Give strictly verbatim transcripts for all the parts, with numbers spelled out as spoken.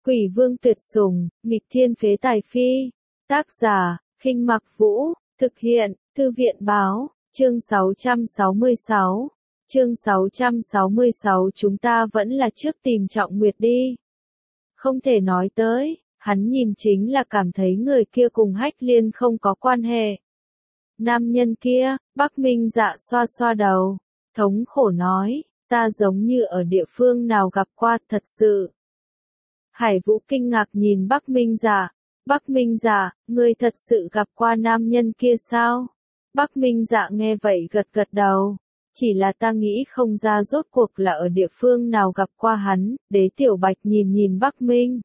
Quỷ vương tuyệt sủng, nghịch thiên phế tài phi. Tác giả, Khinh Mặc Vũ, thực hiện, Thư viện báo, chương sáu trăm sáu mươi sáu. Chương sáu trăm sáu mươi sáu chúng ta vẫn là trước tìm Trọng Nguyệt đi. Không thể nói tới, hắn nhìn chính là cảm thấy người kia cùng Hách Liên không có quan hệ. Nam nhân kia, Bắc Minh Dạ xoa xoa đầu, thống khổ nói, ta giống như ở địa phương nào gặp qua thật sự. Hải Vũ kinh ngạc nhìn Bắc Minh Dạ, Bắc Minh Dạ, ngươi thật sự gặp qua nam nhân kia sao? Bắc Minh Dạ nghe vậy gật gật đầu, chỉ là ta nghĩ không ra rốt cuộc là ở địa phương nào gặp qua hắn. Đế Tiểu Bạch nhìn nhìn Bắc Minh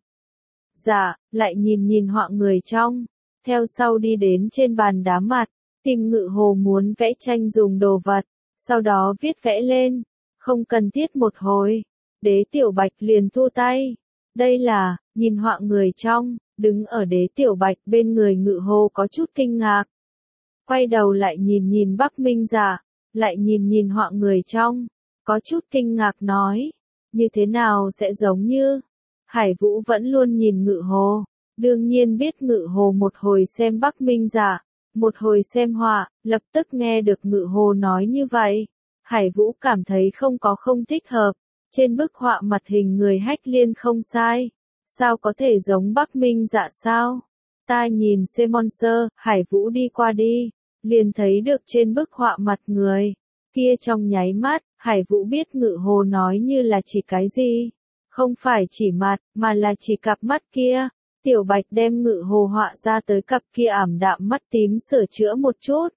Dạ, lại nhìn nhìn họa người trong, theo sau đi đến trên bàn đá mặt, tìm Ngự Hồ muốn vẽ tranh dùng đồ vật, sau đó viết vẽ lên, không cần thiết một hồi, Đế Tiểu Bạch liền thu tay. Đây là, nhìn họa người trong, đứng ở Đế Tiểu Bạch bên người Ngự Hồ có chút kinh ngạc. Quay đầu lại nhìn nhìn Bắc Minh Dạ, lại nhìn nhìn họa người trong, có chút kinh ngạc nói, như thế nào sẽ giống như. Hải Vũ vẫn luôn nhìn Ngự Hồ, đương nhiên biết Ngự Hồ một hồi xem Bắc Minh Dạ, một hồi xem họa, lập tức nghe được Ngự Hồ nói như vậy. Hải Vũ cảm thấy không có không thích hợp, trên bức họa mặt hình người Hách Liên không sai, sao có thể giống Bắc Minh Dạ sao? Ta nhìn xem Monster, Hải Vũ đi qua đi, liền thấy được trên bức họa mặt người kia. Trong nháy mắt, Hải Vũ biết Ngự Hồ nói như là chỉ cái gì, không phải chỉ mặt, mà là chỉ cặp mắt kia. Tiểu Bạch đem Ngự Hồ họa ra tới cặp kia ảm đạm mắt tím sửa chữa một chút.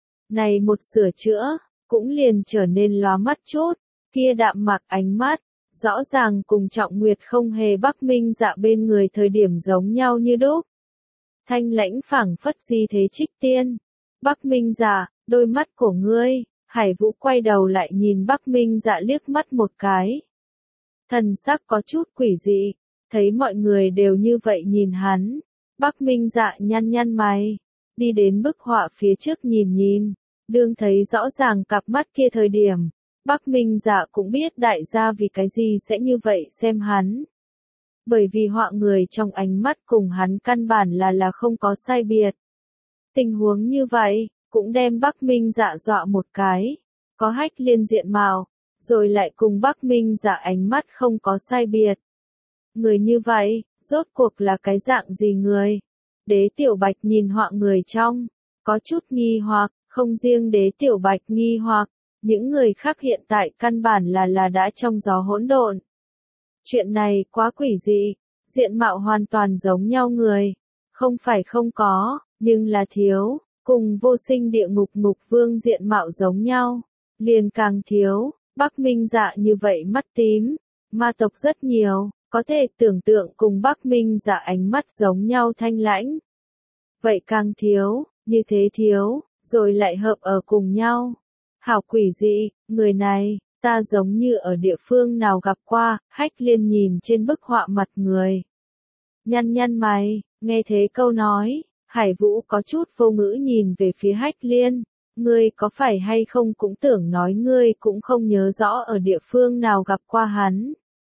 Này một sửa chữa, cũng liền trở nên lóa mắt chút, kia đạm mạc ánh mắt, rõ ràng cùng Trọng Nguyệt không hề Bắc Minh Dạ bên người thời điểm giống nhau như đúc. Thanh lãnh phảng phất di thế trích tiên. Bắc Minh Dạ, đôi mắt của ngươi. Hải Vũ quay đầu lại nhìn Bắc Minh Dạ liếc mắt một cái. Thần sắc có chút quỷ dị, thấy mọi người đều như vậy nhìn hắn. Bắc Minh Dạ nhăn nhăn mày, đi đến bức họa phía trước nhìn nhìn, đương thấy rõ ràng cặp mắt kia thời điểm, Bắc Minh Dạ cũng biết đại gia vì cái gì sẽ như vậy xem hắn. Bởi vì họa người trong ánh mắt cùng hắn căn bản là là không có sai biệt. Tình huống như vậy, cũng đem Bắc Minh Dạ dọa một cái, có Hách Liên diện mạo, rồi lại cùng Bắc Minh Dạ ánh mắt không có sai biệt. Người như vậy, rốt cuộc là cái dạng gì người? Đế Tiểu Bạch nhìn họa người trong, có chút nghi hoặc, không riêng Đế Tiểu Bạch nghi hoặc, những người khác hiện tại căn bản là là đã trong gió hỗn độn. Chuyện này quá quỷ dị, diện mạo hoàn toàn giống nhau người, không phải không có, nhưng là thiếu, cùng vô sinh địa ngục ngục vương diện mạo giống nhau, liền càng thiếu. Bắc Minh Dạ như vậy mắt tím, ma tộc rất nhiều, có thể tưởng tượng cùng Bắc Minh Dạ ánh mắt giống nhau thanh lãnh. Vậy càng thiếu, như thế thiếu, rồi lại hợp ở cùng nhau. Hảo quỷ dị, người này, ta giống như ở địa phương nào gặp qua. Hách Liên nhìn trên bức họa mặt người, nhăn nhăn mày, nghe thế câu nói, Hải Vũ có chút vô ngữ nhìn về phía Hách Liên, ngươi có phải hay không cũng tưởng nói ngươi cũng không nhớ rõ ở địa phương nào gặp qua hắn.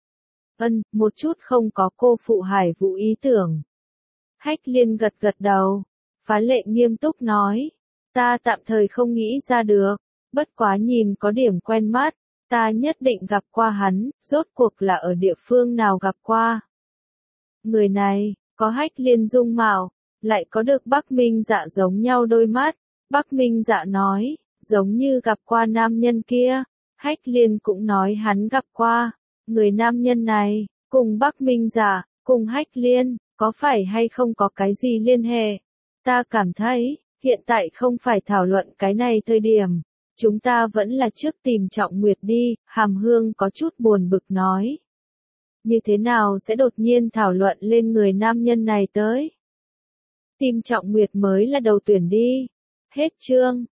Ân, một chút không có cô phụ Hải Vũ ý tưởng. Hách Liên gật gật đầu, phá lệ nghiêm túc nói, ta tạm thời không nghĩ ra được, bất quá nhìn có điểm quen mắt, ta nhất định gặp qua hắn, rốt cuộc là ở địa phương nào gặp qua. Người này, có Hách Liên dung mạo, lại có được Bắc Minh Dạ giống nhau đôi mắt. Bắc Minh Dạ nói, giống như gặp qua nam nhân kia. Hách Liên cũng nói hắn gặp qua. Người nam nhân này, cùng Bắc Minh Dạ, cùng Hách Liên, có phải hay không có cái gì liên hệ? Ta cảm thấy, hiện tại không phải thảo luận cái này thời điểm. Chúng ta vẫn là trước tìm Trọng Nguyệt đi, Hàm Hương có chút buồn bực nói. Như thế nào sẽ đột nhiên thảo luận lên người nam nhân này tới? Tìm Trọng Nguyệt mới là đầu tuyển đi. Hết chương.